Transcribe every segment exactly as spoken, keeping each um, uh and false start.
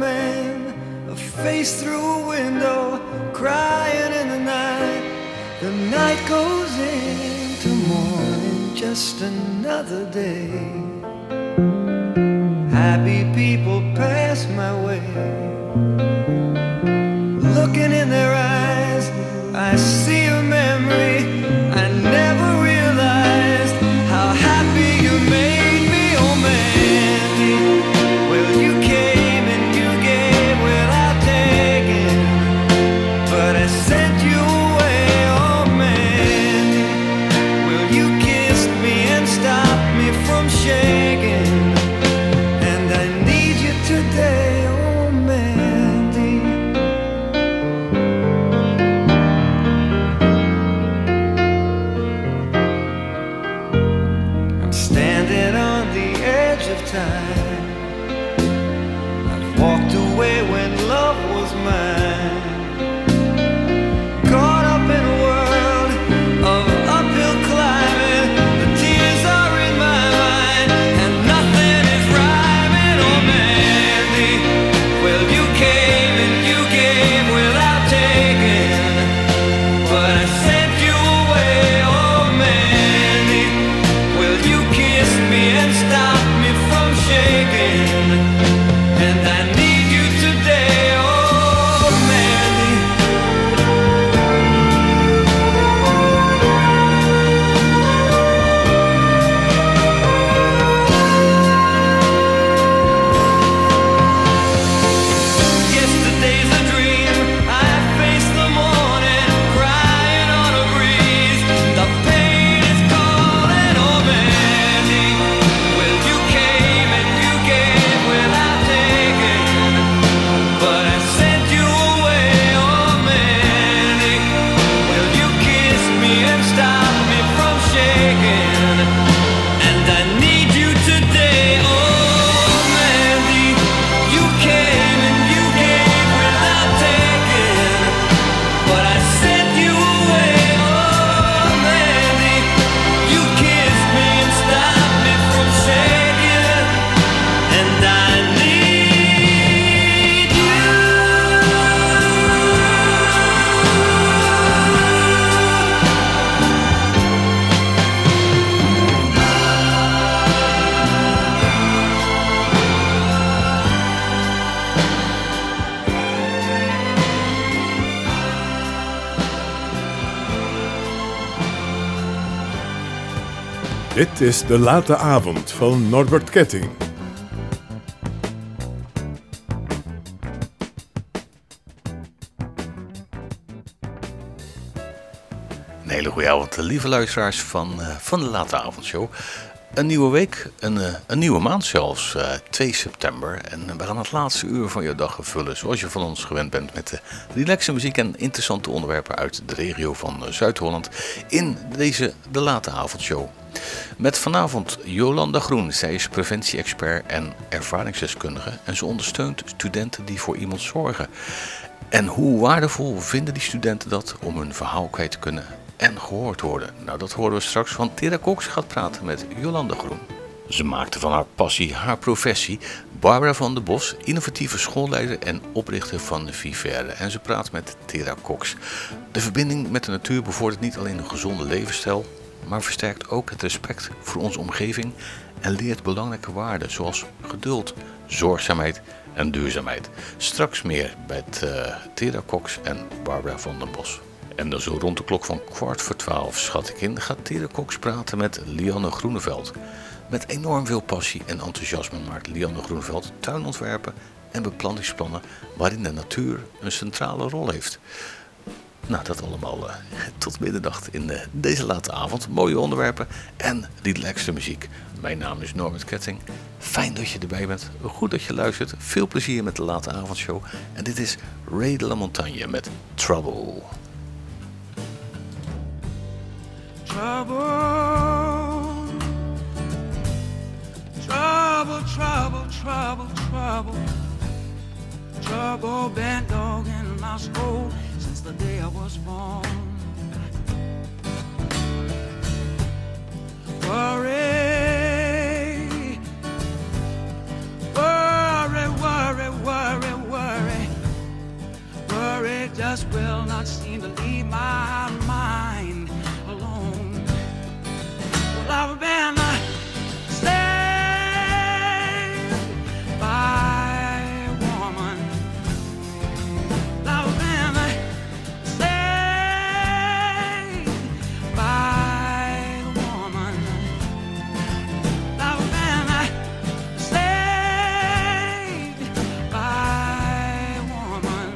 man, a face through a window, crying in the night. The night goes into morning, just another day. Happy people pass my way. Looking in their eyes, I see a memory. I never realized how happy you made me, oh Mandy. Well, you came and you gave without taking, but I sent you away, oh Mandy. Well, you kissed me and stopped me from shaking, and I need you today, oh Mandy. I'm standing on the edge of time. I've walked away when love was mine. Caught up in a world of uphill climbing. The tears are in my mind, and nothing is rhyming, oh Mandy. Well, you came and you gave without taking, but I sent you away, oh Mandy. Well, you kissed me and stopped me from shaking, and I need you today, oh Mandy. Yesterday's a dream, I face the morning, crying on a breeze. The pain is calling, oh Mandy. Well, you came and you gave without taking, but I sent you away, oh Mandy. Well, you kissed me and stopped me from shaking, and I need you today, oh Mandy. You came and you gave without taking, but I sent you away, oh Mandy. You kissed me and stopped me from shaking, and I need you. Dit is De Late Avond van Norbert Ketting. Een hele goede avond, lieve luisteraars van, uh, van de Late Avondshow. Een nieuwe week, een, uh, een nieuwe maand zelfs, uh, twee september. En we gaan het laatste uur van je dag vullen, zoals je van ons gewend bent, met uh, relaxe muziek en interessante onderwerpen uit de regio van uh, Zuid-Holland in deze De Late Avondshow. Met vanavond Jolanda Groen. Zij is preventie-expert en ervaringsdeskundige en ze ondersteunt studenten die voor iemand zorgen. En hoe waardevol vinden die studenten dat om hun verhaal kwijt te kunnen en gehoord worden? Nou, dat horen we straks, want Tera Cox gaat praten met Jolanda Groen. Ze maakte van haar passie haar professie. Barbara van der Bos, innovatieve schoolleider en oprichter van de Vivere. En ze praat met Tera Cox. De verbinding met de natuur bevordert niet alleen een gezonde levensstijl, maar versterkt ook het respect voor onze omgeving en leert belangrijke waarden zoals geduld, zorgzaamheid en duurzaamheid. Straks meer met uh, Tera Cox en Barbara van der Bos. En dan zo rond de klok van kwart voor twaalf, schat ik in, gaat Tera Cox praten met Lianne Groeneveld. Met enorm veel passie en enthousiasme maakt Lianne Groeneveld tuinontwerpen en beplantingsplannen waarin de natuur een centrale rol heeft. Nou, dat allemaal uh, tot middernacht in uh, deze late avond. Mooie onderwerpen en relaxte muziek. Mijn naam is Norbert Ketting. Fijn dat je erbij bent. Goed dat je luistert. Veel plezier met de Late Avondshow. En dit is Ray de la Montagne met Trouble. Trouble, trouble, trouble, trouble, trouble, trouble been dogging my soul since the day I was born. Worry, worry, worry, worry, it just will not seem to leave my mind alone. Well, I've been uh, saved by a woman. I've been uh, saved by a woman. I've been uh, saved by a woman.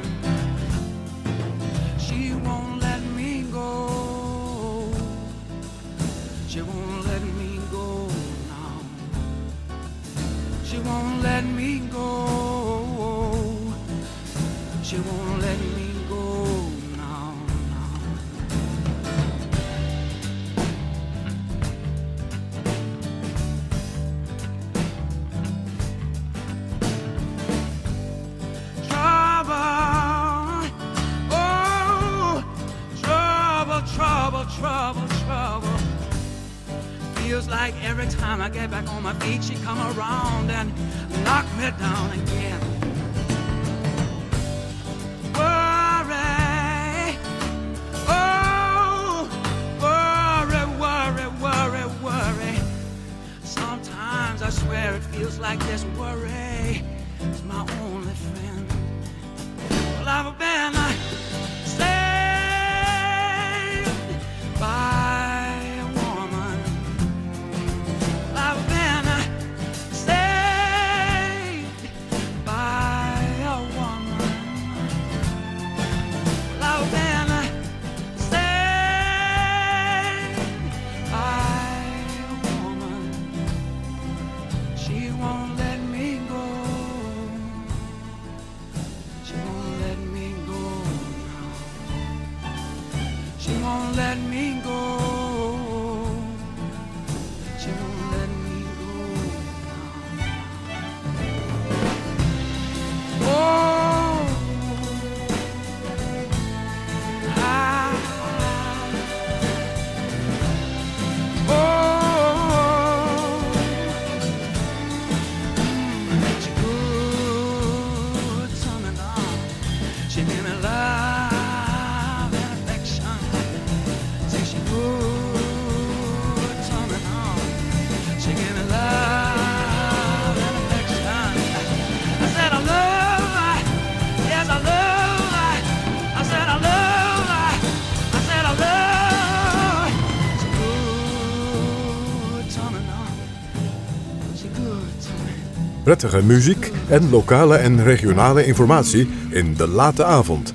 She won't let me go. She won't let me go now. She won't let me go. She won't let me go now, now. Trouble, oh, trouble, trouble, trouble, trouble. Feels like every time I get back on my feet, she come around and knock me down again. Worry, oh, worry, worry, worry, worry. Sometimes I swear it feels like this worry is my only friend. Well, I've been uh, saved by a woman. I've been uh, saved by a woman. I've been uh, saved by a woman. She won't let me go. She won't let me go now. She won't let me go. She won't let me go now. Oh, I, oh, she good to me now. She give me love and affection. Say she good to me now. She give me love and affection. I said I love her. Yes, I love her. I said I love her. I said I love her. She good to me now. She good to me. Prettige muziek en lokale en regionale informatie in de late avond.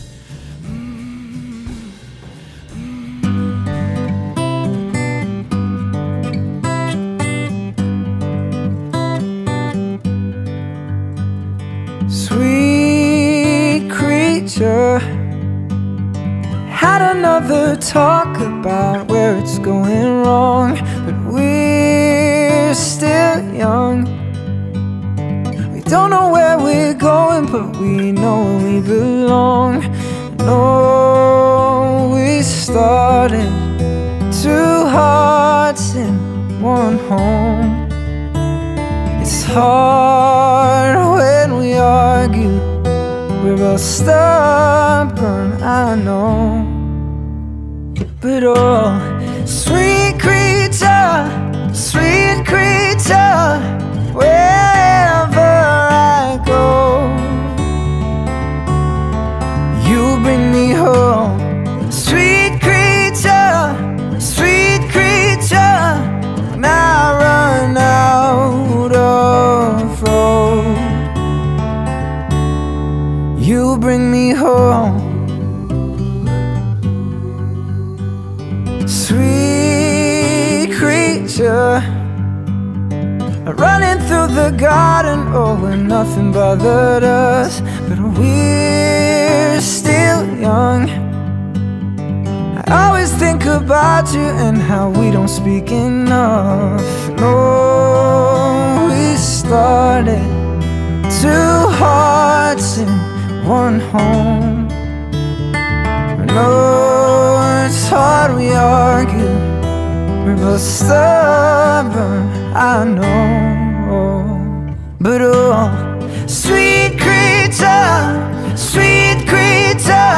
Sweet creature, had another talk about where it's going wrong, but we're still young. We don't know where we're going, but we know we belong. No, we started two hearts in one home. It's hard when we argue. We're both stubborn, I know. But oh, sweet creature, sweet creature, wherever I go, you bring me home. Sweet creature, sweet creature, when I run out of road, you bring me home. Sweet creature, running through the garden, oh, when nothing bothered us, but we're still young. I always think about you and how we don't speak enough. No, we started two hearts in one home. No, it's hard we argue. We're both stubborn, I know. But oh, sweet creature, sweet creature,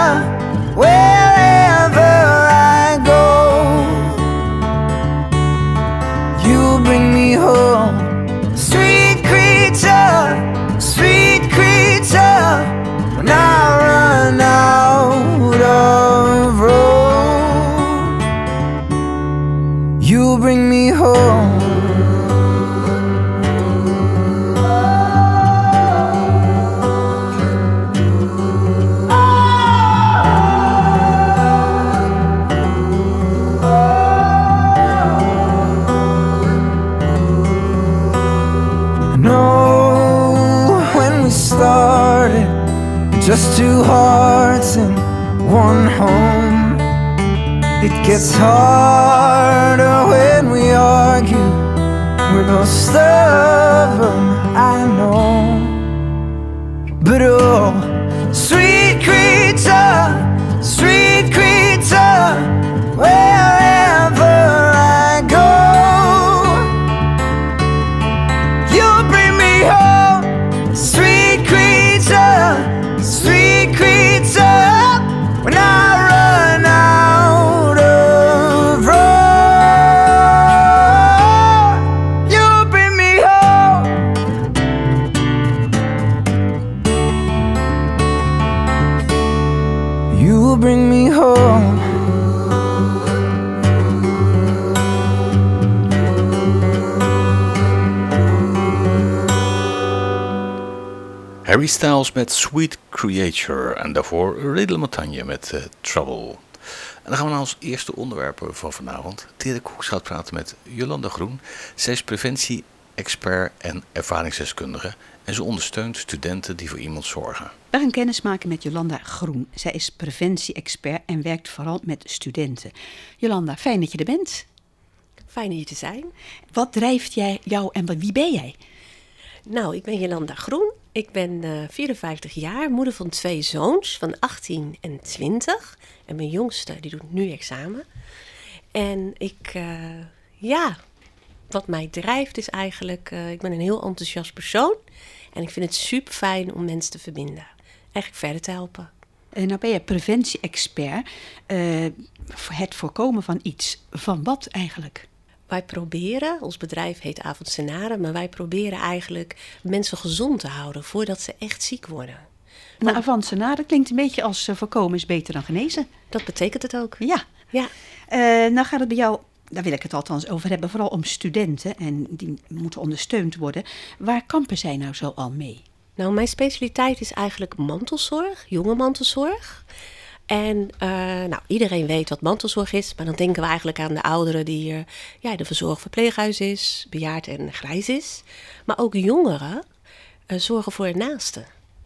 We're just two hearts in one home. It gets harder when we argue. We're both stubborn, I know. But oh, sweet creature, sweet creature, wherever I go, you'll bring me home. Sweet creature, sweet creature, when I run out of road, you'll bring me home. You'll bring me home. Harry Styles met Sweet Creature en daarvoor Riddle Montagne met uh, Trouble. En dan gaan we naar ons eerste onderwerp van vanavond. Tere Koek gaat praten met Jolanda Groen. Zij is preventie-expert en ervaringsdeskundige en ze ondersteunt studenten die voor iemand zorgen. We gaan kennis maken met Jolanda Groen. Zij is preventie-expert en werkt vooral met studenten. Jolanda, fijn dat je er bent. Fijn hier te zijn. Wat drijft jij jou en wie ben jij? Nou, ik ben Jolanda Groen. Ik ben uh, vierenvijftig jaar, moeder van twee zoons van achttien en twintig. En mijn jongste, die doet nu examen. En ik, uh, ja, wat mij drijft is eigenlijk, uh, ik ben een heel enthousiast persoon. En ik vind het super fijn om mensen te verbinden. Eigenlijk verder te helpen. Uh, nou ben je preventie-expert. Uh, het voorkomen van iets. Van wat eigenlijk? Wij proberen, ons bedrijf heet Avondsenare, maar wij proberen eigenlijk mensen gezond te houden voordat ze echt ziek worden. Nou, Avondsenare klinkt een beetje als uh, voorkomen is beter dan genezen. Dat betekent het ook. Ja. Ja. Uh, nou gaat het bij jou, daar wil ik het althans over hebben, vooral om studenten en die moeten ondersteund worden. Waar kampen zij nou zo al mee? Nou, mijn specialiteit is eigenlijk mantelzorg, jonge mantelzorg. En uh, nou, iedereen weet wat mantelzorg is, maar dan denken we eigenlijk aan de ouderen die uh, ja, de verzorgverpleeghuis is, bejaard en grijs is. Maar ook jongeren uh, zorgen voor hun naasten.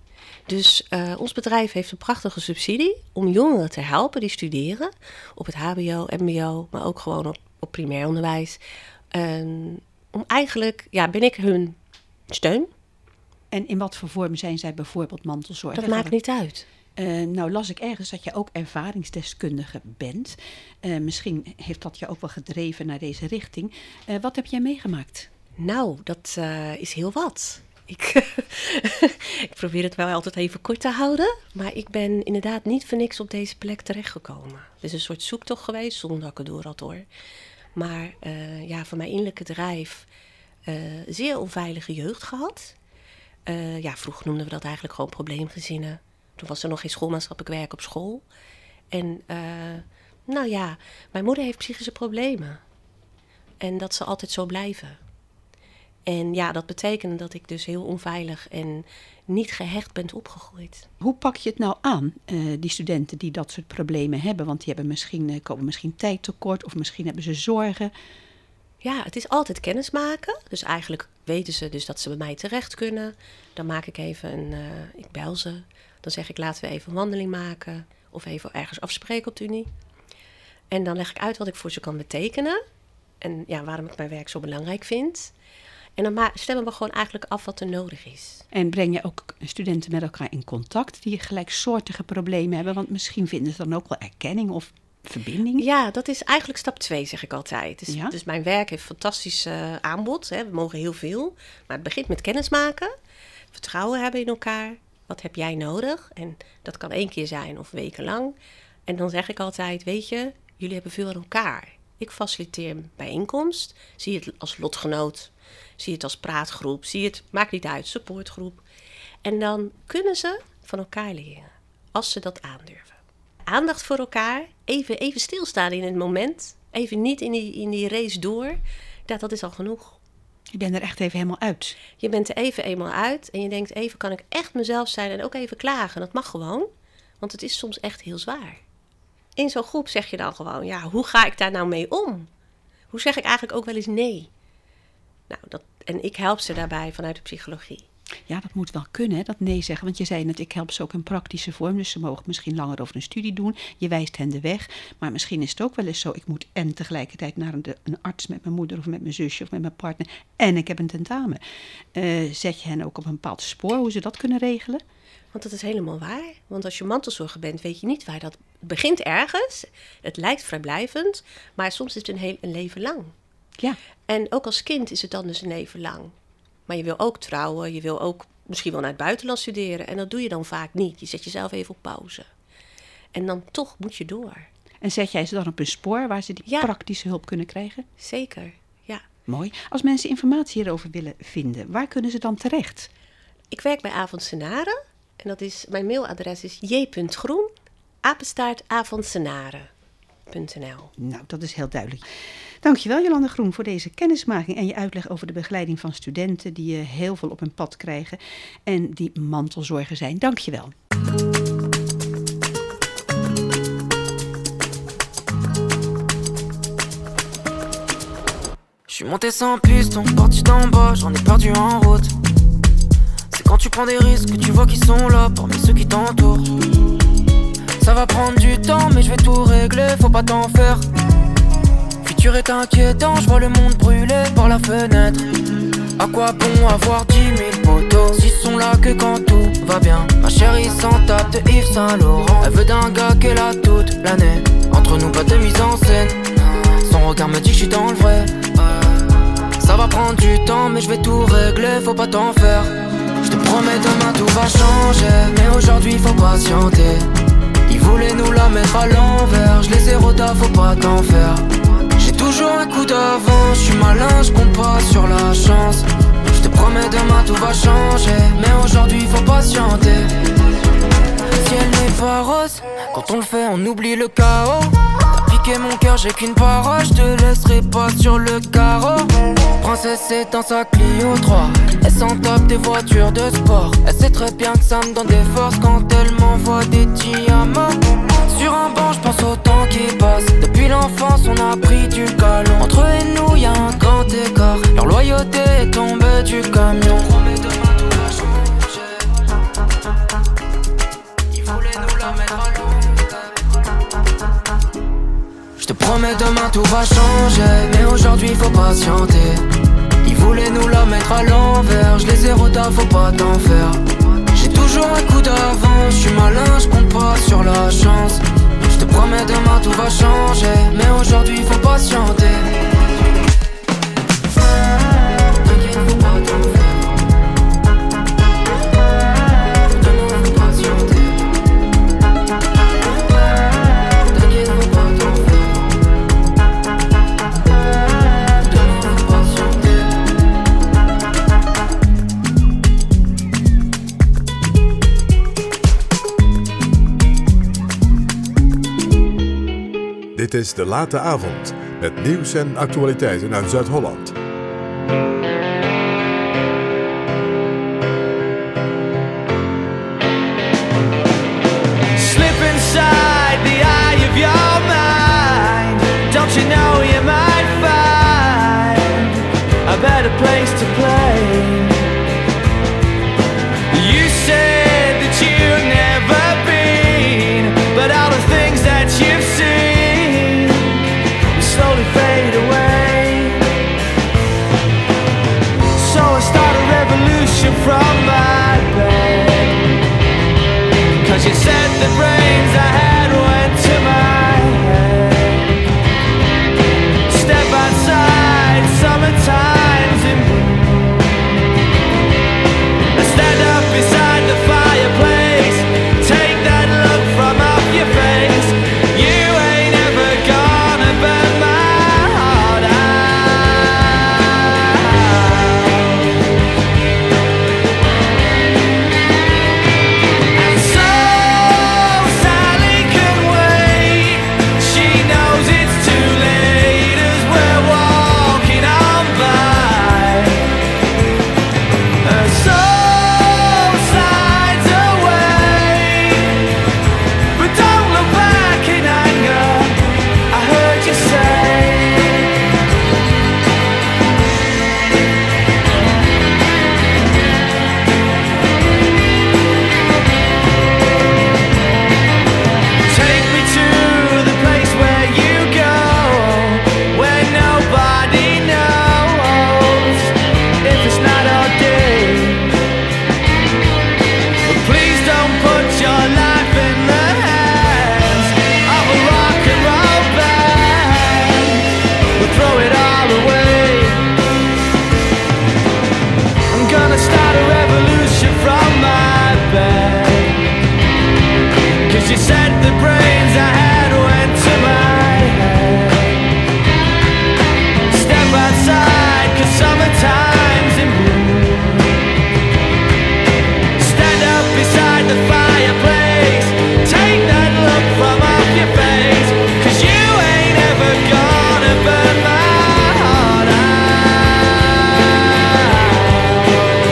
Dus uh, ons bedrijf heeft een prachtige subsidie om jongeren te helpen die studeren op het hbo, mbo, maar ook gewoon op, op primair onderwijs. Um, om eigenlijk, ja, ben ik hun steun. En in wat voor vorm zijn zij bijvoorbeeld mantelzorg? Dat maakt niet uit. Uh, nou las ik ergens dat je ook ervaringsdeskundige bent. Uh, misschien heeft dat je ook wel gedreven naar deze richting. Uh, wat heb jij meegemaakt? Nou, dat uh, is heel wat. Ik, ik probeer het wel altijd even kort te houden. Maar ik ben inderdaad niet voor niks op deze plek terechtgekomen. Het is een soort zoektocht geweest, zonder dat ik het door had hoor. Maar uh, ja, van mijn innerlijke drijf uh, zeer onveilige jeugd gehad. Uh, ja, vroeger noemden we dat eigenlijk gewoon probleemgezinnen. Toen was er nog geen schoolmaatschappelijk werk op school. En uh, nou ja, mijn moeder heeft psychische problemen. En dat zal altijd zo blijven. En ja, dat betekende dat ik dus heel onveilig en niet gehecht ben opgegroeid. Hoe pak je het nou aan, uh, die studenten die dat soort problemen hebben? Want die hebben misschien, uh, komen misschien tijd tekort of misschien hebben ze zorgen. Ja, het is altijd kennis maken. Dus eigenlijk weten ze dus dat ze bij mij terecht kunnen. Dan maak ik even een, uh, ik bel ze. Dan zeg ik, laten we even een wandeling maken. Of even ergens afspreken op de Unie. En dan leg ik uit wat ik voor ze kan betekenen. En ja, waarom ik mijn werk zo belangrijk vind. En dan ma- stemmen we gewoon eigenlijk af wat er nodig is. En breng je ook studenten met elkaar in contact die gelijksoortige problemen hebben? Want misschien vinden ze dan ook wel erkenning of verbinding. Ja, dat is eigenlijk stap twee, zeg ik altijd. Dus, ja? dus mijn werk heeft fantastisch uh, aanbod. Hè. We mogen heel veel. Maar het begint met kennis maken. Vertrouwen hebben in elkaar. Wat heb jij nodig? En dat kan één keer zijn of wekenlang. En dan zeg ik altijd, weet je, jullie hebben veel aan elkaar. Ik faciliteer een bijeenkomst. Zie het als lotgenoot. Zie het als praatgroep. Zie het, maakt niet uit, supportgroep. En dan kunnen ze van elkaar leren. Als ze dat aandurven. Aandacht voor elkaar. Even, even stilstaan in het moment. Even niet in die, in die race door. Dat, dat is al genoeg. Je bent er echt even helemaal uit. Je bent er even eenmaal uit. En je denkt, even kan ik echt mezelf zijn en ook even klagen. Dat mag gewoon. Want het is soms echt heel zwaar. In zo'n groep zeg je dan gewoon, ja, hoe ga ik daar nou mee om? Hoe zeg ik eigenlijk ook wel eens nee? Nou, dat, en ik help ze daarbij vanuit de psychologie. Ja, dat moet wel kunnen, hè, dat nee zeggen. Want je zei net, ik help ze ook in praktische vorm. Dus ze mogen misschien langer over een studie doen. Je wijst hen de weg. Maar misschien is het ook wel eens zo, ik moet en tegelijkertijd naar een, een arts met mijn moeder of met mijn zusje of met mijn partner. En ik heb een tentamen. Uh, zet je hen ook op een bepaald spoor, hoe ze dat kunnen regelen? Want dat is helemaal waar. Want als je mantelzorger bent, weet je niet waar dat begint ergens. Het lijkt vrijblijvend, maar soms is het een, heel, een leven lang. Ja. En ook als kind is het dan dus een leven lang. Maar je wil ook trouwen, je wil ook misschien wel naar het buitenland studeren. En dat doe je dan vaak niet. Je zet jezelf even op pauze. En dan toch moet je door. En zet jij ze dan op een spoor waar ze die ja. praktische hulp kunnen krijgen? Zeker, ja. Mooi. Als mensen informatie hierover willen vinden, waar kunnen ze dan terecht? Ik werk bij Avondsenare. En dat is, mijn mailadres is j punt groen, apenstaart avondsenare punt n l. Nou, dat is heel duidelijk. Dankjewel Jolanda Groen voor deze kennismaking en je uitleg over de begeleiding van studenten die uh, heel veel op hun pad krijgen en die mantelzorger zijn. Dankjewel. Je suis monté sans piston, parti d'en bas, j'en ai perdu en route. C'est quand tu prends des risques que tu vois qu'ils sont là parmi ceux qui t'entourent. Ça va prendre du temps mais je vais tout régler, faut pas t'en faire. Futur est inquiétant, je vois le monde brûler par la fenêtre. À quoi bon avoir dix mille potos s'ils sont là que quand tout va bien. Ma chérie s'en tape de Yves Saint Laurent. Elle veut d'un gars qu'elle a toute l'année. Entre nous pas de mise en scène. Son regard me dit que je suis dans le vrai. Ça va prendre du temps mais je vais tout régler, faut pas t'en faire. Je te promets demain tout va changer, mais aujourd'hui faut patienter. Ils voulaient nous la mettre à l'envers, je les ai rodés, faut pas t'en faire. J'ai toujours un coup d'avance, je suis malin, je compte pas sur la chance. Je te promets demain tout va changer, mais aujourd'hui faut patienter. Ciel n'est pas rose, quand on le fait on oublie le chaos. T'as piqué mon cœur, j'ai qu'une parole, je te laisserai pas sur le carreau. Princesse est dans sa Clio trois, elle s'en tape des voitures de sport. Elle sait très bien que ça me donne des forces quand elle m'envoie des diamants. Sur un banc je pense au temps qui passe. Depuis l'enfance on a pris du galon. Entre eux et nous y a un grand écart. Leur loyauté est tombée du camion. Ils voulaient nous la mettre à l'envers. Je te promets demain tout va changer, mais aujourd'hui faut patienter. Ils voulaient nous la mettre à l'envers, je les ai rodés, faut pas t'en faire. J'ai toujours un coup d'avance, je suis malin, je compte pas sur la chance. Je te promets demain tout va changer, mais aujourd'hui faut patienter. T'inquiète, faut pas t'en faire. Demain faut patienter. T'inquiète, faut pas t'en faire. Demain faut patienter. Dit is De Late Avond met nieuws en actualiteiten uit Zuid-Holland. Slip inside the eye of your mind. Don't you know you might find a better place to play? You said that you've never been, but all the things that you've seen slowly fade away. She said the brains I had went to my head. Step outside, 'cause summertime's in bloom. Stand up beside the fireplace. Take that look from off your face, 'cause you ain't ever gonna burn my heart out.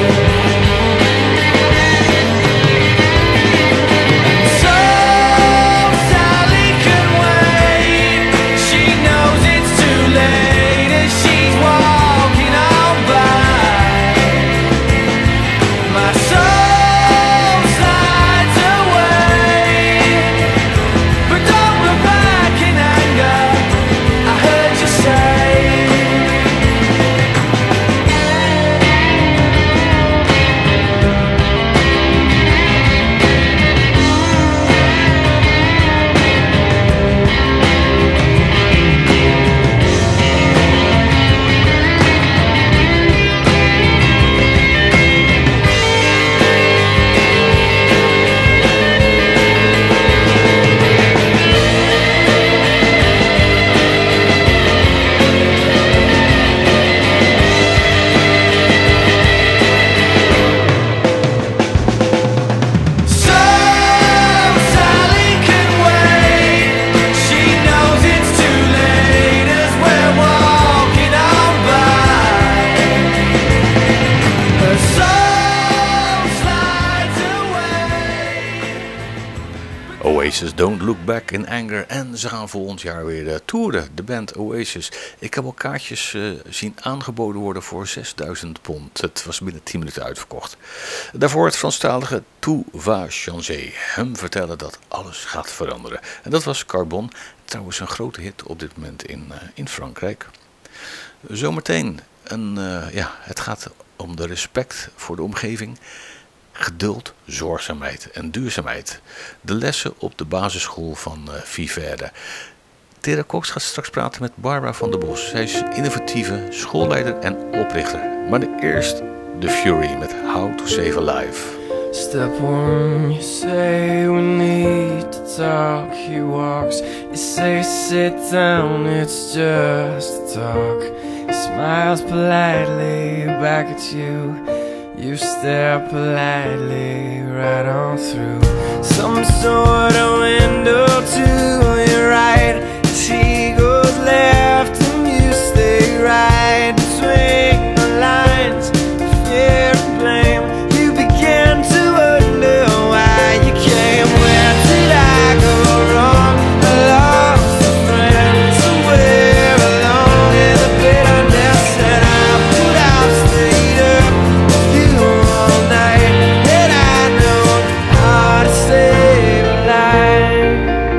So Sally can wait. She knows it's too late as she's walking on by. My soul slides away, but don't look back in anger. I heard you say. So Sally can wait. She knows it's too late as we're walking on by. Her soul slides away. Oasis, Don't Look Back in Anger. En ze gaan volgend jaar weer uh, toeren, de band Oasis. Ik heb al kaartjes uh, zien aangeboden worden voor zesduizend pond. Het was binnen tien minuten uitverkocht. Daarvoor het Franstalige Tout va changer. Hem vertellen dat alles gaat veranderen. En dat was Carbon. Trouwens een grote hit op dit moment in, uh, in Frankrijk. Zometeen, een, uh, ja, het gaat om de respect voor de omgeving. Geduld, zorgzaamheid en duurzaamheid. De lessen op de basisschool van uh, Viverde. Tera Cox gaat straks praten met Barbara van der Bos. Zij is innovatieve schoolleider en oprichter. Maar eerst The Fury met How to Save a Life. Step one, you say we need to talk. He walks, you say sit down, it's just a talk. He smiles politely back at you. You stare politely right on through some sort of window to your right. As he goes left and you stay right between the lines. Fear and blame, you begin to wonder why you came. Where did I go wrong? I lost a friend somewhere along in the bitterness, and I put out stayed up with you all night. And I know how to save a life.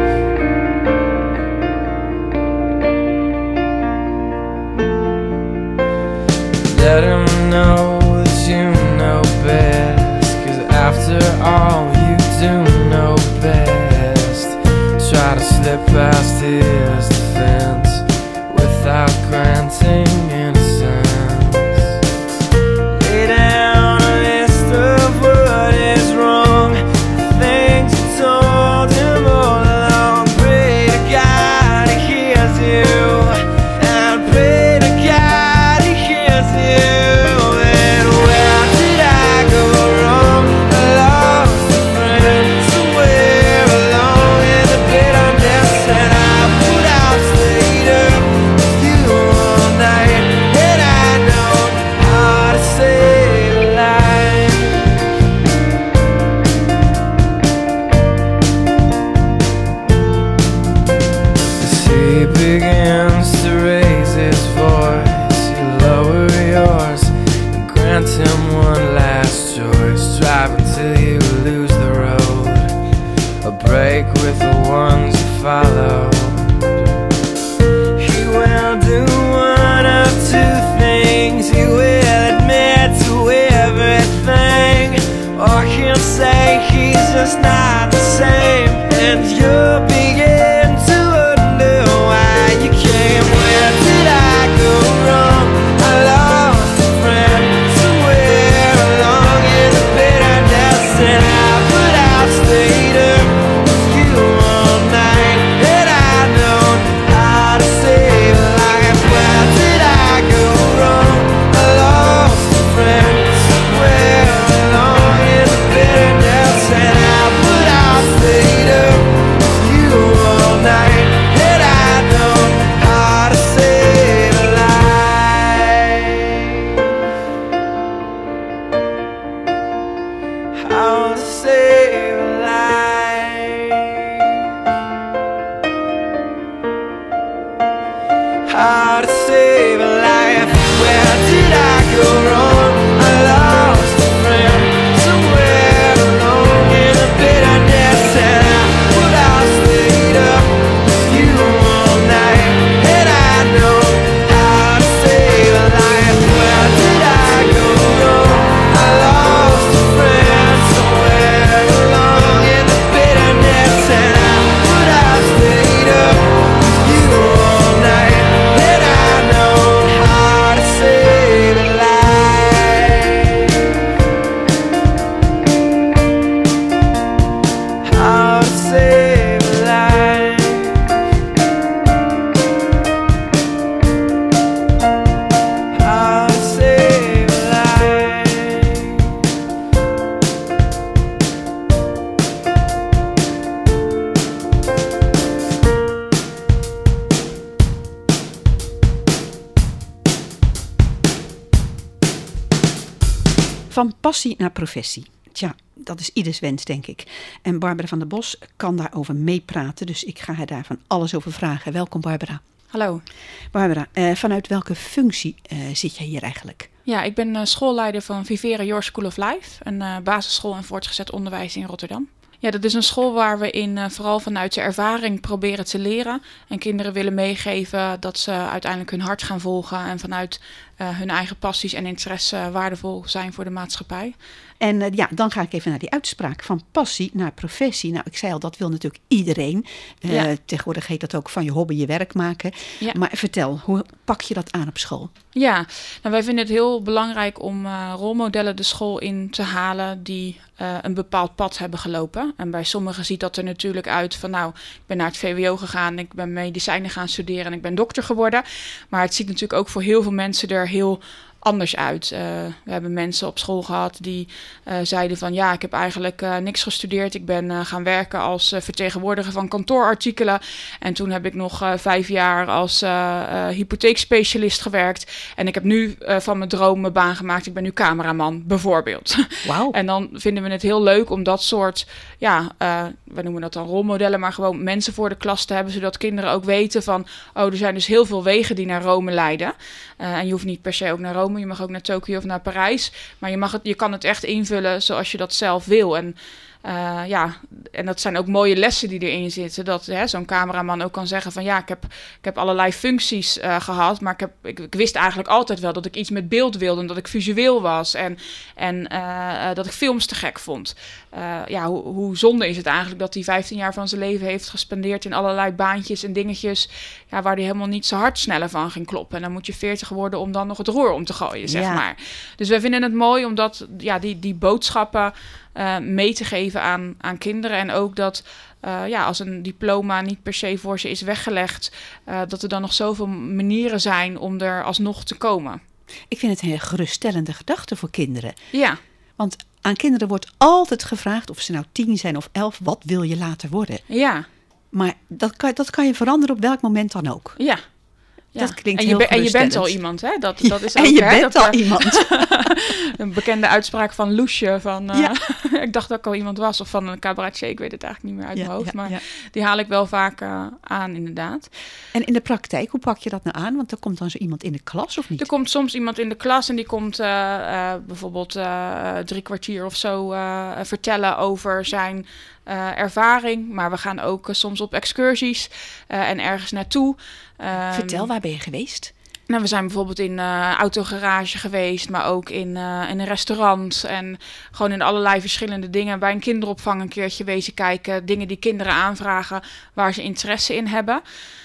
Let him know that you know best, 'cause after all you do know best. Try to slip past his defense without granting innocence. Lay down a list of what is wrong, the things you told him all along. Pray to God he hears you, and pray to God he hears you. And where did I go wrong? I lost a friend somewhere along in the bitterness, and I put out stayed up with you all night. And I know how to save a life. As he begins to raise his voice, you lower yours and grant him one last choice. Drive until you lose the road, a break with the ones you follow. He will do one of two things. He will admit to everything, or he'll say he's just not the same. And you'll begin to wonder why you came. Where did I go wrong? I lost a friend somewhere along in the bitterness, and I put out stayed up with you go wrong? I lost a friend somewhere along in the bitterness, and I would have stayed up with you all night. And I know how to save a life. Where did I go wrong? I lost a friend somewhere along in the bitterness, and I would have stayed up with you all night. And I know how to save a life. How to save a life. How to save a life. Van passie naar professie. Tja, dat is ieders wens, denk ik. En Barbara van der Bos kan daarover meepraten, dus ik ga haar daar van alles over vragen. Welkom, Barbara. Hallo. Barbara, eh, vanuit welke functie eh, zit jij hier eigenlijk? Ja, ik ben uh, schoolleider van Vivere Your School of Life, een uh, basisschool en voortgezet onderwijs in Rotterdam. Ja, dat is een school waar we in uh, vooral vanuit de ervaring proberen te leren. En kinderen willen meegeven dat ze uiteindelijk hun hart gaan volgen en vanuit uh, hun eigen passies en interesse uh, waardevol zijn voor de maatschappij. En uh, ja, dan ga ik even naar die uitspraak van passie naar professie. Nou, ik zei al, dat wil natuurlijk iedereen. Uh, Ja. Tegenwoordig heet dat ook van je hobby je werk maken. Ja. Maar vertel, hoe pak je dat aan op school? Ja, nou, wij vinden het heel belangrijk om uh, rolmodellen de school in te halen die uh, een bepaald pad hebben gelopen. En bij sommigen ziet dat er natuurlijk uit van nou, ik ben naar het V W O gegaan, ik ben medicijnen gaan studeren en ik ben dokter geworden. Maar het ziet natuurlijk ook voor heel veel mensen er heel anders uit. Uh, we hebben mensen op school gehad die uh, zeiden van ja, ik heb eigenlijk uh, niks gestudeerd. Ik ben uh, gaan werken als uh, vertegenwoordiger van kantoorartikelen. En toen heb ik nog uh, vijf jaar als uh, uh, hypotheekspecialist gewerkt. En ik heb nu uh, van mijn droom mijn baan gemaakt. Ik ben nu cameraman, bijvoorbeeld. Wauw. En dan vinden we het heel leuk om dat soort, ja, uh, we noemen dat dan rolmodellen, maar gewoon mensen voor de klas te hebben, zodat kinderen ook weten van, oh, er zijn dus heel veel wegen die naar Rome leiden. Uh, en je hoeft niet per se ook naar Rome, je mag ook naar Tokio of naar Parijs. Maar je, mag het, je kan het echt invullen zoals je dat zelf wil. En uh, ja, en dat zijn ook mooie lessen die erin zitten. Dat hè, zo'n cameraman ook kan zeggen van ja, ik heb, ik heb allerlei functies uh, gehad. Maar ik, heb, ik, ik wist eigenlijk altijd wel dat ik iets met beeld wilde. En dat ik visueel was. En, en uh, uh, dat ik films te gek vond. Uh, ja, hoe, hoe zonde is het eigenlijk dat hij vijftien jaar van zijn leven heeft gespendeerd in allerlei baantjes en dingetjes. Ja, waar hij helemaal niet zo hard sneller van ging kloppen. En dan moet je veertig worden om dan nog het roer om te gooien, zeg Ja. maar. Dus wij vinden het mooi om dat, ja, die, die boodschappen uh, mee te geven aan, aan kinderen. En ook dat uh, ja, als een diploma niet per se voor ze is weggelegd, uh, dat er dan nog zoveel manieren zijn om er alsnog te komen. Ik vind het een heel geruststellende gedachte voor kinderen. Ja, Want aan kinderen wordt altijd gevraagd, of ze nou tien zijn of elf, wat wil je later worden? ja, Maar dat kan, dat kan je veranderen op welk moment dan ook. ja. Ja. Dat klinkt en je, heel be- en je bent al geruststellend. iemand, hè? Dat, Ja, dat is en ook, je hè, bent dat, al uh, iemand. Een bekende uitspraak van Loesje. Van, uh, Ja. ik dacht dat ik al iemand was. Of van een cabaretier, ik weet het eigenlijk niet meer uit Ja, mijn hoofd. ja, maar ja. die haal ik wel vaak uh, aan, inderdaad. En in de praktijk, hoe pak je dat nou aan? Want er komt dan zo iemand in de klas of niet? Er komt soms iemand in de klas en die komt uh, uh, bijvoorbeeld uh, drie kwartier of zo uh, vertellen over zijn uh, ervaring. Maar we gaan ook uh, soms op excursies uh, en ergens naartoe. Um, Vertel, waar ben je geweest? Nou, we zijn bijvoorbeeld in uh, autogarage geweest, maar ook in, uh, in een restaurant. En gewoon in allerlei verschillende dingen. Bij een kinderopvang een keertje wezen kijken. Dingen die kinderen aanvragen waar ze interesse in hebben.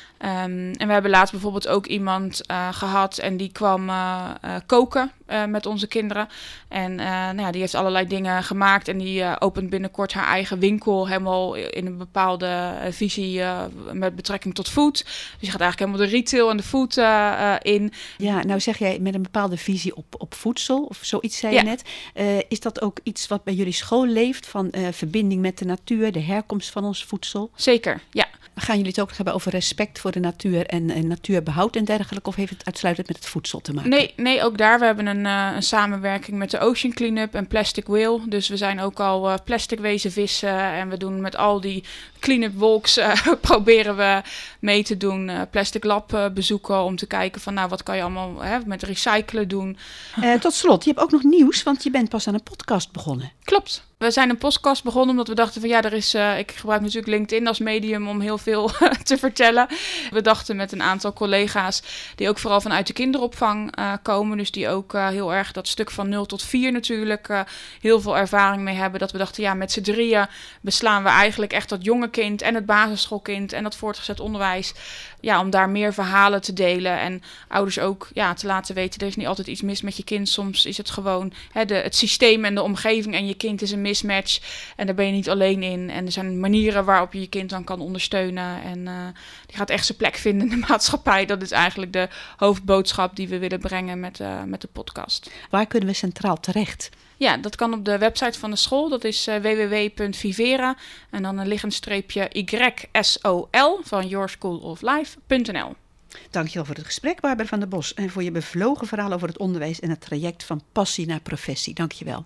Um, en we hebben laatst bijvoorbeeld ook iemand uh, gehad en die kwam uh, uh, koken uh, met onze kinderen. En uh, nou ja, die heeft allerlei dingen gemaakt en die uh, opent binnenkort haar eigen winkel helemaal in een bepaalde uh, visie uh, met betrekking tot food. Dus je gaat eigenlijk helemaal de retail en de food uh, uh, in. Ja, nou zeg jij met een bepaalde visie op, op voedsel of zoiets zei Ja. je net. Uh, is dat ook iets wat bij jullie school leeft van uh, verbinding met de natuur, de herkomst van ons voedsel? Zeker, ja. Gaan jullie het ook nog hebben over respect voor de natuur en, en natuurbehoud en dergelijke? Of heeft het uitsluitend met het voedsel te maken? Nee, nee, ook daar. We hebben een, uh, een samenwerking met de Ocean Cleanup en Plastic Whale. Dus we zijn ook al uh, plastic wezen vissen. En we doen met al die cleanup walks uh, proberen we mee te doen. Uh, plastic lab uh, bezoeken om te kijken van nou wat kan je allemaal hè, met recyclen doen. Uh, tot slot, je hebt ook nog nieuws, want je bent pas aan een podcast begonnen. Klopt. We zijn een podcast begonnen omdat we dachten van ja, er is, uh, ik gebruik natuurlijk LinkedIn als medium om heel veel te vertellen. We dachten met een aantal collega's die ook vooral vanuit de kinderopvang uh, komen. Dus die ook uh, heel erg dat stuk van nul tot vier natuurlijk uh, heel veel ervaring mee hebben. Dat we dachten ja, met z'n drieën beslaan we eigenlijk echt dat jonge kind en het basisschoolkind en dat voortgezet onderwijs. Ja, om daar meer verhalen te delen en ouders ook ja, te laten weten, er is niet altijd iets mis met je kind. Soms is het gewoon hè, de, het systeem en de omgeving en je kind is een mismatch. En daar ben je niet alleen in. En er zijn manieren waarop je je kind dan kan ondersteunen. En uh, die gaat echt zijn plek vinden in de maatschappij. Dat is eigenlijk de hoofdboodschap die we willen brengen met, uh, met de podcast. Waar kunnen we centraal terecht? Ja, dat kan op de website van de school. Dat is uh, w w w punt vivera en dan een liggend streepje Y S O L van your school of life punt n l. Dankjewel voor het gesprek, Barbara van der Bos. En voor je bevlogen verhaal over het onderwijs en het traject van passie naar professie. Dankjewel.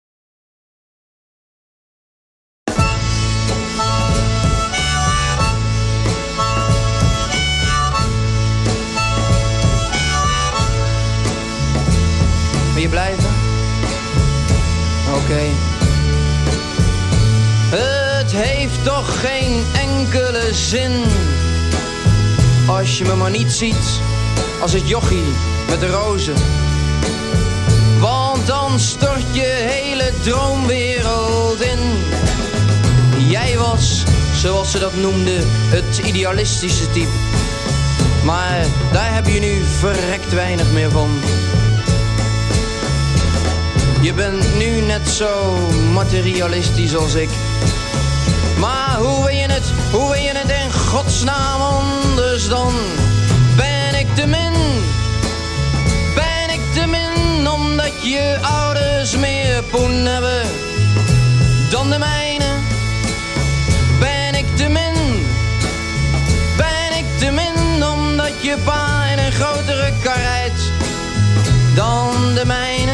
Wil je blijven? Oké. Okay. Het heeft toch geen enkele zin als je me maar niet ziet als het jochie met de rozen. Want dan stort je hele droomwereld in. Jij was, zoals ze dat noemden, het idealistische type. Maar daar heb je nu verrekt weinig meer van. Je bent nu net zo materialistisch als ik. Maar hoe wil je het, hoe wil je het in godsnaam anders dan? Ben ik te min? Ben ik te min omdat je ouders meer poen hebben dan de mijne? Ben ik te min? Ben ik te min omdat je pa in een grotere kar rijdt dan de mijne?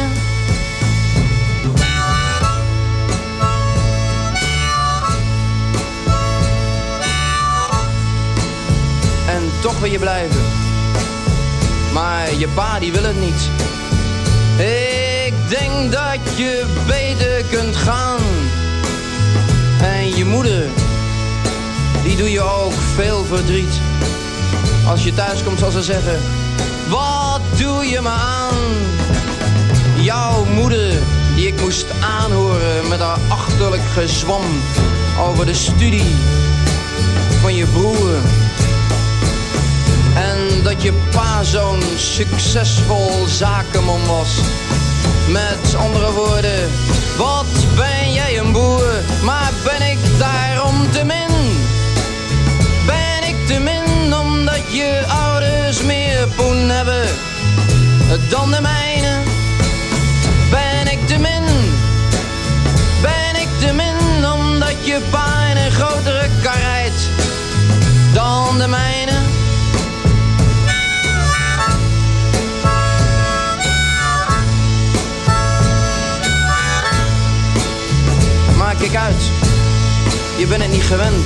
En toch wil je blijven. Maar je pa die wil het niet. Ik denk dat je beter kunt gaan. En je moeder, die doe je ook veel verdriet. Als je thuis komt zal ze zeggen, wat doe je me aan? Jouw moeder, die ik moest aanhoren met haar achterlijk gezwam over de studie van je broer. En dat je pa zo'n succesvol zakenman was. Met andere woorden, wat ben jij een boer, maar ben ik daarom te min? Ben ik te min omdat je ouders meer poen hebben dan de mijne? Ben ik te min? Ben ik te min omdat je pa in een grotere kar rijdt dan de mijne? Maar kijk uit, je bent het niet gewend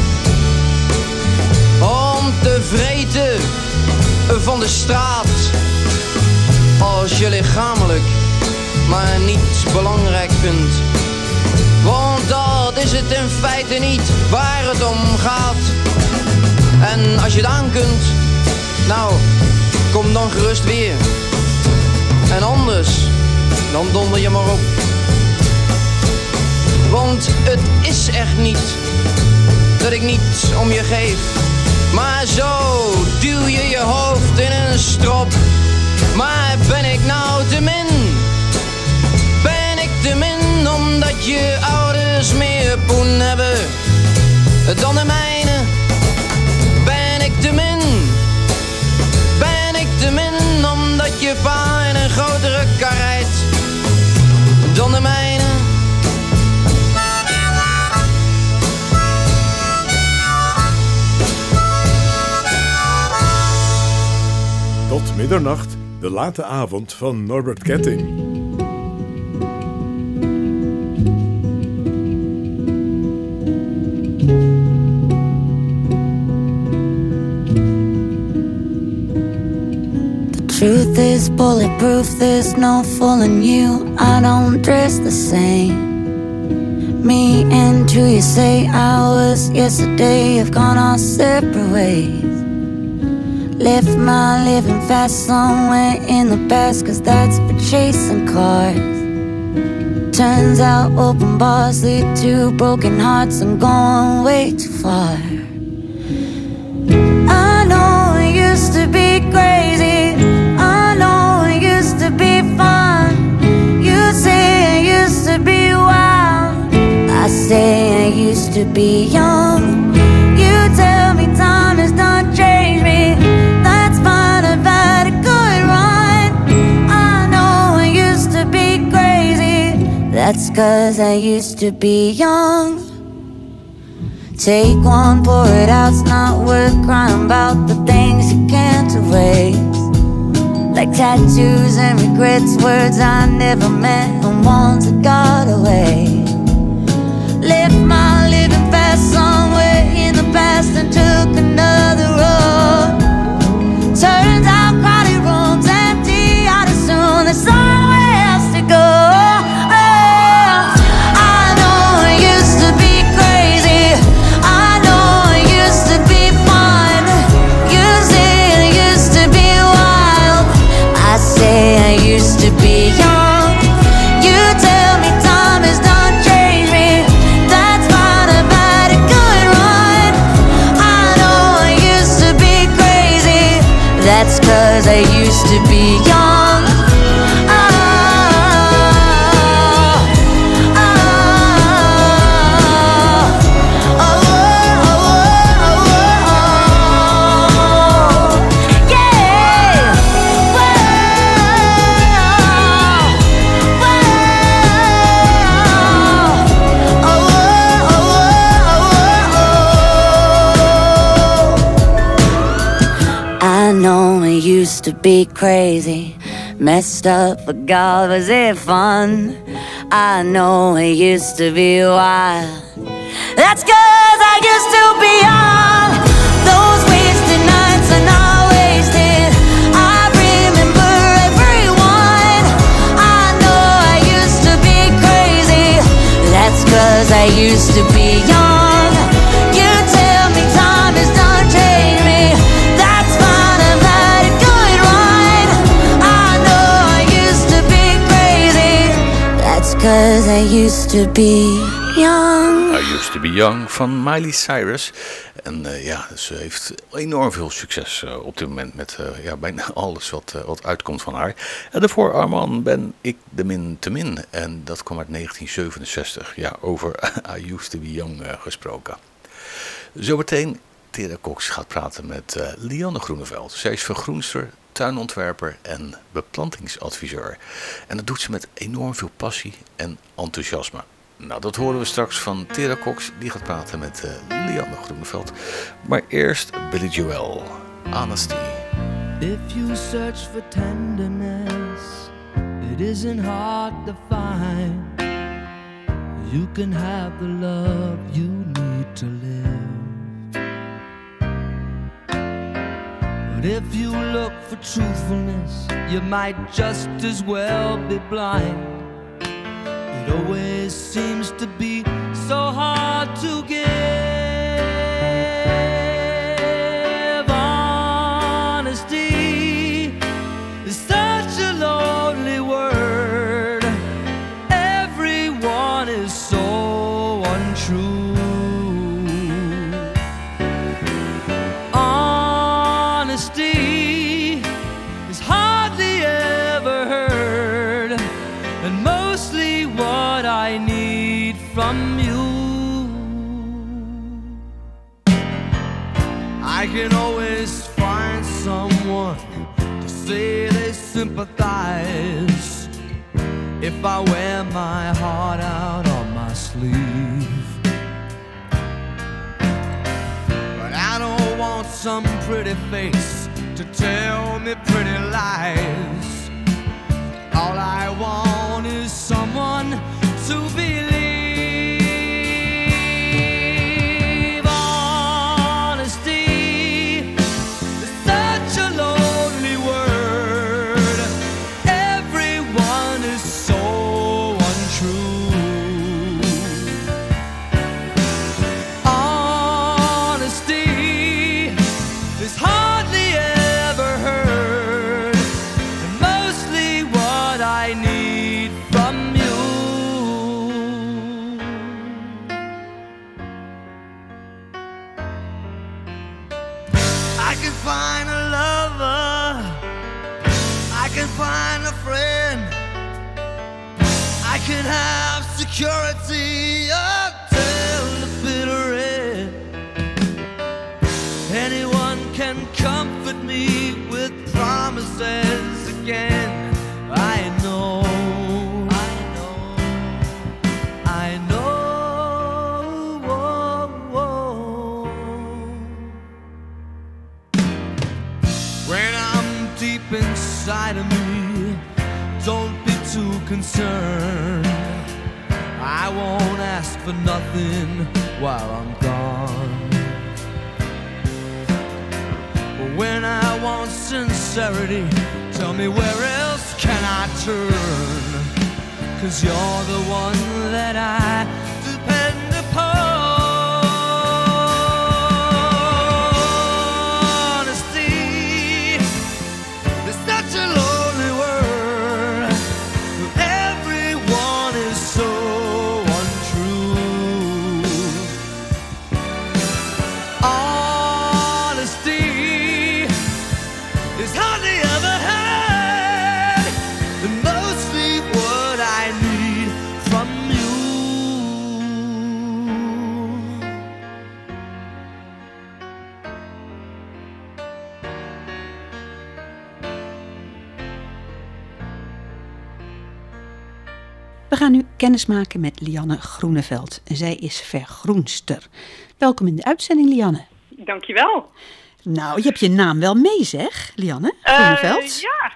om te vreten van de straat als je lichamelijk maar niet belangrijk vindt. Want dat is het in feite niet waar het om gaat. En als je het aan kunt, nou, kom dan gerust weer. En anders, dan donder je maar op. Want het is echt niet dat ik niet om je geef. Maar zo duw je je hoofd in een strop. Maar ben ik nou te min? Ben ik te min omdat je ouders meer poen hebben dan de mijne? Ben ik te min? Ben ik te min omdat je pa in een grotere kar rijdt dan de mijne? middernacht, de late avond van Norbert Ketting. Truth is bulletproof, there's no fooling you. I don't dress the same. Me and who you say I was yesterday have gone our separate ways. Left my living fast somewhere in the past, cause that's for chasing cars. Turns out open bars lead to broken hearts. I'm going way too far. I know it used to be crazy, I know it used to be fun. You say it used to be wild, I say I used to be young. You tell me time has done changed me, that's fine, I've had a good run. I know I used to be crazy, that's cause I used to be young. Take one, pour it out, it's not worth crying about the things you can't erase. Like tattoos and regrets, words I never meant and ones that got away. Left my living fast somewhere in the past and took another road. Turns out crowded rooms empty out as soon, there's somewhere else to go. Cause I used to be young. Oh, oh, oh, oh, oh, oh, yeah. Whoa, whoa, oh, oh, oh, oh. I know it used to be crazy, messed up, but God, was it fun? I know it used to be wild, that's cause I used to be young. Those wasted nights are not wasted, I remember everyone. I know I used to be crazy, that's cause I used to be young. You tell me time has done changed me, that's fine, I've had a good run. I know I used to be crazy, that's cause I used to be young. I Used to be Young van Miley Cyrus. En uh, ja, ze heeft enorm veel succes uh, op dit moment met uh, ja, bijna alles wat, uh, wat uitkomt van haar. En daarvoor Armand Ben ik de min te min. En dat kwam uit negentien zevenenzestig. Ja, over I Used to be Young uh, gesproken. Zometeen Tera Cox gaat praten met uh, Lianne Groeneveld. Zij is vergroenster, tuinontwerper en beplantingsadviseur. En dat doet ze met enorm veel passie en enthousiasme. Nou, dat horen we straks van Tera Cox, die gaat praten met uh, Lianne Groeneveld. Maar eerst Billy Joel, Honesty. If you search for tenderness, it isn't hard to find. You can have the love you need to live. But if you look for truthfulness, you might just as well be blind. It always seems to be so hard to give. Honesty is such a lonely word. Everyone is so untrue. Honesty is hardly ever heard, and mostly what I need from you. I can always find someone to say they sympathize if I wear my heart out on my sleeve. But I don't want some pretty face to tell me pretty lies. All I want is someone to believe. Honesty is such a lonely word. Everyone is so untrue. Honesty is hardly ever heard, and mostly what I need from you. I can find a lover, I can find a friend, I can have security until the bitter end. Anyone can comfort me with promises again. I know, I know, I know. Whoa, whoa. When I'm deep inside of me, don't be too concerned. I won't ask for nothing while I'm gone. But when I want sincerity, tell me where else can I turn? 'Cause you're the one that I depend upon. Honesty is such a lonely word. Everyone is so untrue. Honesty is hardly ever heard, and mostly what I need from you. We gaan nu kennismaken met Lianne Groeneveld. Zij is vergroenster. Welkom in de uitzending, Lianne. Dankjewel. Nou, je hebt je naam wel mee, zeg, Lianne Eh, Groeneveld. ja,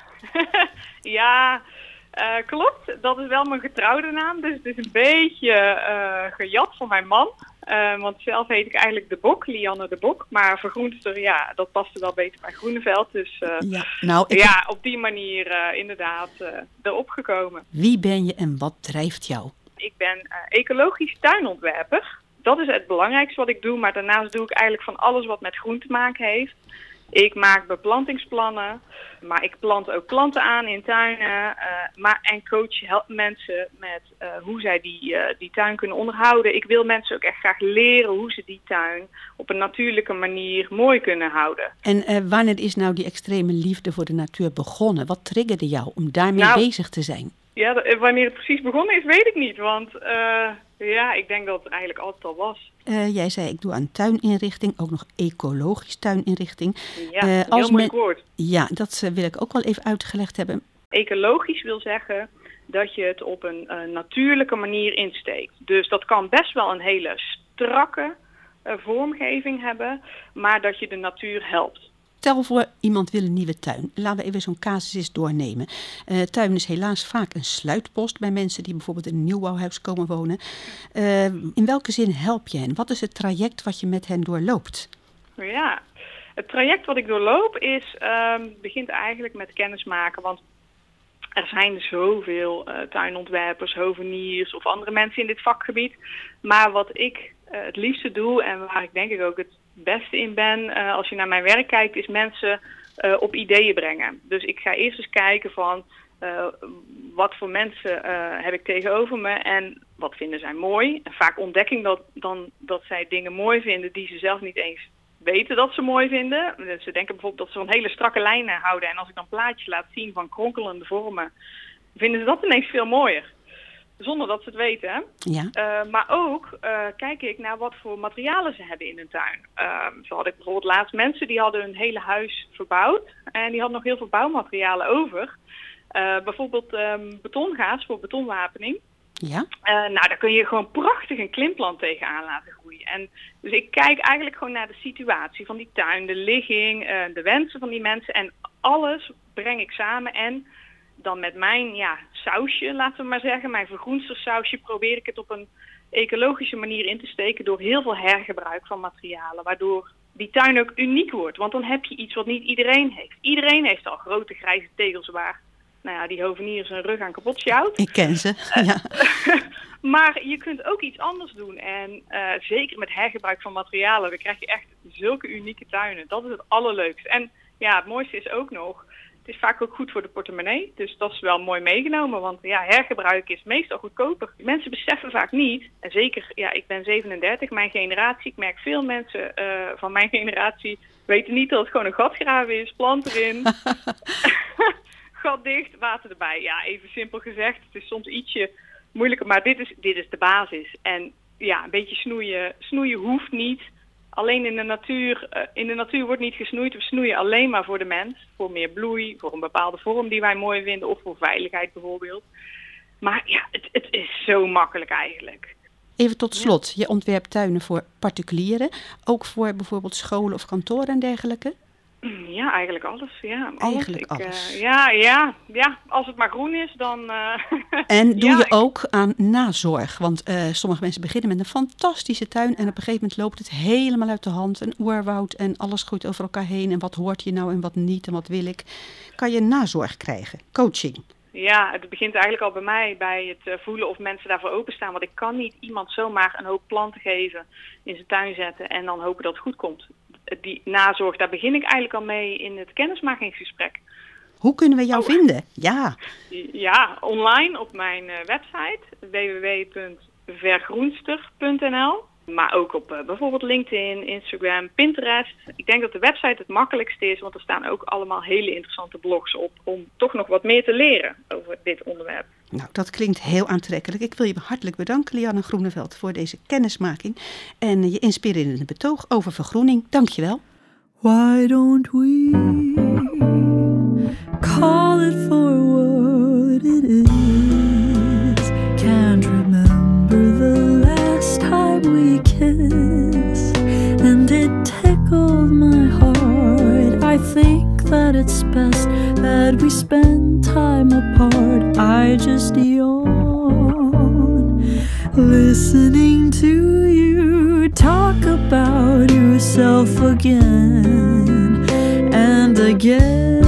ja eh, klopt. Dat is wel mijn getrouwde naam. Dus het is een beetje eh, gejat van mijn man. Eh, want zelf heet ik eigenlijk de Bok, Lianne de Bok. Maar vergroenster, ja, dat paste wel beter bij Groeneveld. Dus eh, Ja, nou, ik- ja, op die manier eh, inderdaad eh, erop gekomen. Wie ben je en wat drijft jou? Ik ben eh, ecologisch tuinontwerper. Dat is het belangrijkste wat ik doe. Maar daarnaast doe ik eigenlijk van alles wat met groen te maken heeft. Ik maak beplantingsplannen, maar ik plant ook planten aan in tuinen. eh, maar, en coach help mensen met eh, hoe zij die, eh, die tuin kunnen onderhouden. Ik wil mensen ook echt graag leren hoe ze die tuin op een natuurlijke manier mooi kunnen houden. En eh, wanneer is nou die extreme liefde voor de natuur begonnen? Wat triggerde jou om daarmee Nou, bezig te zijn? Ja, d- wanneer het precies begonnen is, weet ik niet. Want eh, ja, ik denk dat het eigenlijk altijd al was. Eh, jij zei, ik doe aan tuininrichting, ook nog ecologisch tuininrichting. Ja, Eh, een heel moeilijk woord. Ja, dat eh, wil ik ook wel even uitgelegd hebben. Ecologisch wil zeggen dat je het op een eh, natuurlijke manier insteekt. Dus dat kan best wel een hele strakke eh, vormgeving hebben, maar dat je de natuur helpt. Stel voor, iemand wil een nieuwe tuin. Laten we even zo'n casus eens doornemen. Eh, tuin is helaas vaak een sluitpost bij mensen die bijvoorbeeld in een nieuwbouwhuis komen wonen. Eh, in welke zin help je hen? Wat is het traject wat je met hen doorloopt? Ja, het traject wat ik doorloop is, ehm, begint eigenlijk met kennismaken, want er zijn zoveel uh, tuinontwerpers, hoveniers of andere mensen in dit vakgebied. Maar wat ik uh, het liefste doe en waar ik denk ik ook het beste in ben, uh, als je naar mijn werk kijkt, is mensen uh, op ideeën brengen. Dus ik ga eerst eens kijken van uh, wat voor mensen uh, heb ik tegenover me en wat vinden zij mooi. En vaak ontdek ik dat, dan, dat zij dingen mooi vinden die ze zelf niet eens weten dat ze mooi vinden. Dus ze denken bijvoorbeeld dat ze van hele strakke lijnen houden. En als ik dan plaatjes laat zien van kronkelende vormen, vinden ze dat ineens veel mooier. Zonder dat ze het weten. Hè? Ja. Uh, maar ook uh, kijk ik naar wat voor materialen ze hebben in hun tuin. Uh, zo had ik bijvoorbeeld laatst mensen die hadden hun hele huis verbouwd. En die hadden nog heel veel bouwmaterialen over. Uh, bijvoorbeeld um, betongaas voor betonwapening. Ja? Uh, nou, daar kun je gewoon prachtig een klimplant tegenaan laten groeien. En dus ik kijk eigenlijk gewoon naar de situatie van die tuin, de ligging, uh, de wensen van die mensen. En alles breng ik samen. En dan met mijn ja, sausje, laten we maar zeggen, mijn vergroenstersausje, probeer ik het op een ecologische manier in te steken door heel veel hergebruik van materialen. Waardoor die tuin ook uniek wordt. Want dan heb je iets wat niet iedereen heeft. Iedereen heeft al grote grijze tegels waar, nou ja, die hovenier zijn rug aan kapot sjouwt. Ik ken ze, ja. Maar je kunt ook iets anders doen. En uh, zeker met hergebruik van materialen, dan krijg je echt zulke unieke tuinen. Dat is het allerleukste. En ja, het mooiste is ook nog, het is vaak ook goed voor de portemonnee. Dus dat is wel mooi meegenomen. Want ja, hergebruik is meestal goedkoper. Mensen beseffen vaak niet. En zeker, ja, ik ben zevenendertig, mijn generatie. Ik merk veel mensen uh, van mijn generatie weten niet dat het gewoon een gatgraven is. Plant erin. Gat dicht, water erbij. Ja, even simpel gezegd. Het is soms ietsje moeilijker. Maar dit is, dit is de basis. En ja, een beetje snoeien. Snoeien hoeft niet. Alleen in de natuur, uh, in de natuur wordt niet gesnoeid. We snoeien alleen maar voor de mens. Voor meer bloei, voor een bepaalde vorm die wij mooi vinden. Of voor veiligheid bijvoorbeeld. Maar ja, het, het is zo makkelijk eigenlijk. Even tot slot. Je ontwerpt tuinen voor particulieren. Ook voor bijvoorbeeld scholen of kantoren en dergelijke? Ja, eigenlijk alles. Ja, alles. Eigenlijk Ik, alles. Uh, ja, ja, ja, als het maar groen is, dan... Uh, en doe ja, je ik... ook aan nazorg? Want uh, sommige mensen beginnen met een fantastische tuin en op een gegeven moment loopt het helemaal uit de hand. Een oerwoud en alles groeit over elkaar heen. En wat hoort je nou en wat niet en wat wil ik? Kan je nazorg krijgen? Coaching? Ja, het begint eigenlijk al bij mij, bij het uh, voelen of mensen daarvoor openstaan. Want ik kan niet iemand zomaar een hoop planten geven, in zijn tuin zetten en dan hopen dat het goed komt. Die nazorg, daar begin ik eigenlijk al mee in het kennismakingsgesprek. Hoe kunnen we jou oh. vinden? Ja. Ja, online op mijn uh, website w w w punt vergroenster punt n l. Maar ook op uh, bijvoorbeeld LinkedIn, Instagram, Pinterest. Ik denk dat de website het makkelijkste is, want er staan ook allemaal hele interessante blogs op om toch nog wat meer te leren over dit onderwerp. Nou, dat klinkt heel aantrekkelijk. Ik wil je hartelijk bedanken, Lianne Groeneveld, voor deze kennismaking en je inspirerende betoog over vergroening. Dank je wel. Why don't we call it for what it is? Can't remember the last time we kissed, and it tickled my heart. I think that it's best that we spend time apart. I just yawn, listening to you talk about yourself again and again.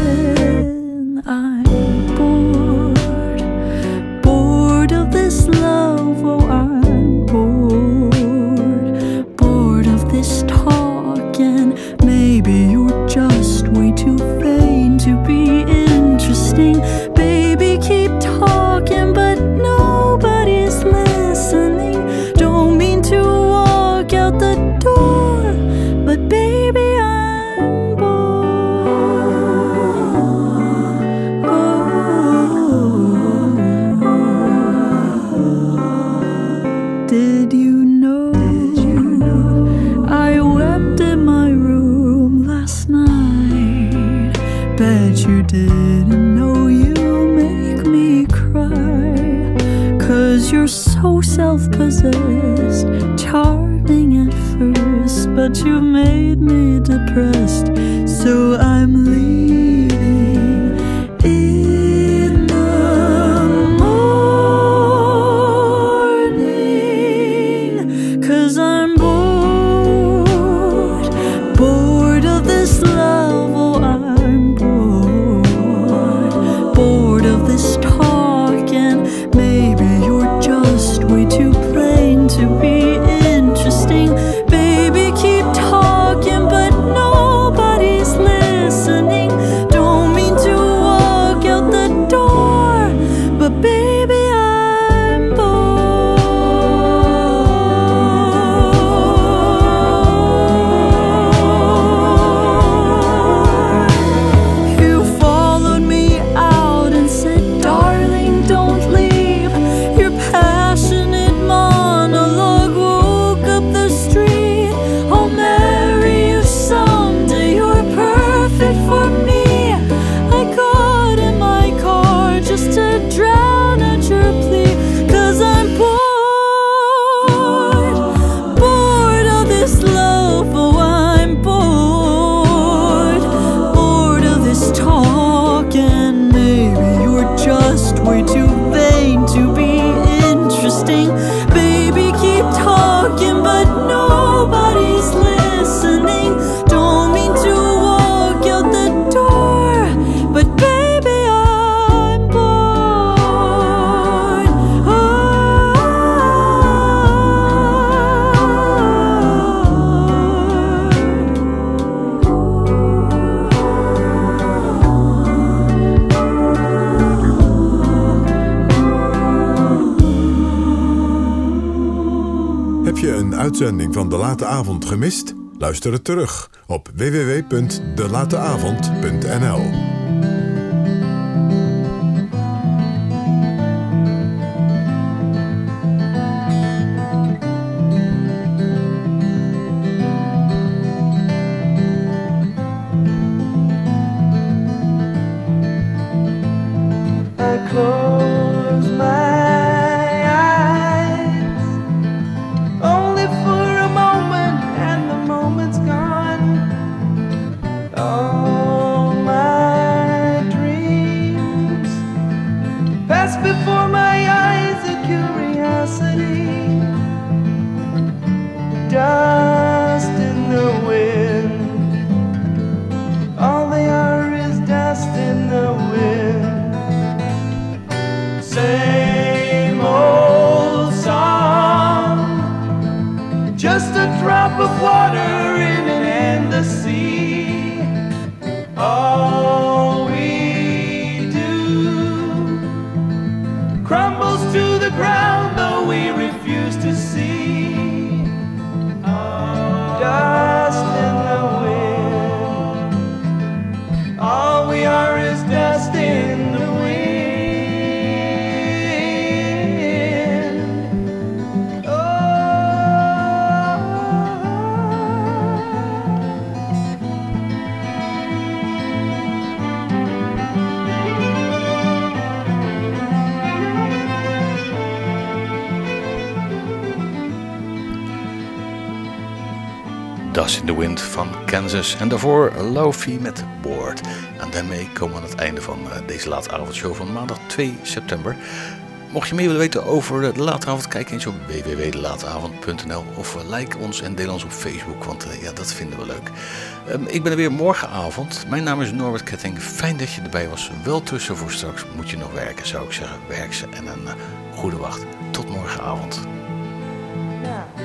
I'm bored, bored of this love. Oh, I'm bored, bored of this talk, and maybe you're just way too vain to be interesting. Baby, keep talking, but nobody's listening. Don't mean to walk out the door, but baby, I'm bored. Oh. Did you know? Did you know? I wept in my room last night. Bet you didn't know you make me cry. 'Cause you're so self-possessed, charming at first, but you made me depressed. So I'm leaving in the morning. 'Cause I'm bored, bored of this love. Oh, I'm bored, bored of this talk, and maybe you're just way too plain to be interesting. Baby, keep talking, but nobody's listening. uitzending van De Late Avond gemist? Luister het terug op w w w punt de late avond punt n l. Close my eyes, only for a moment, and the moment's gone. All my dreams pass before my eyes, a curiosity, dust in the wind. All they are is dust in the wind. Same old song, just a drop of water in an endless sea. All we do crumbles to the ground, though we refuse to see. Dust in the wind. All we are is dust in the wind. Dust in the Wind van Kansas en daarvoor Lofi met Board. En daarmee komen we aan het einde van deze late avondshow van maandag twee september. Mocht je meer willen weten over de late avond, kijk eens op w w w punt de late avond punt n l of like ons en deel ons op Facebook, want uh, ja, dat vinden we leuk. Um, ik ben er weer morgenavond. Mijn naam is Norbert Ketting. Fijn dat je erbij was. Wel tussen voor straks moet je nog werken, zou ik zeggen. Werk ze en een uh, goede wacht. Tot morgenavond. Ja.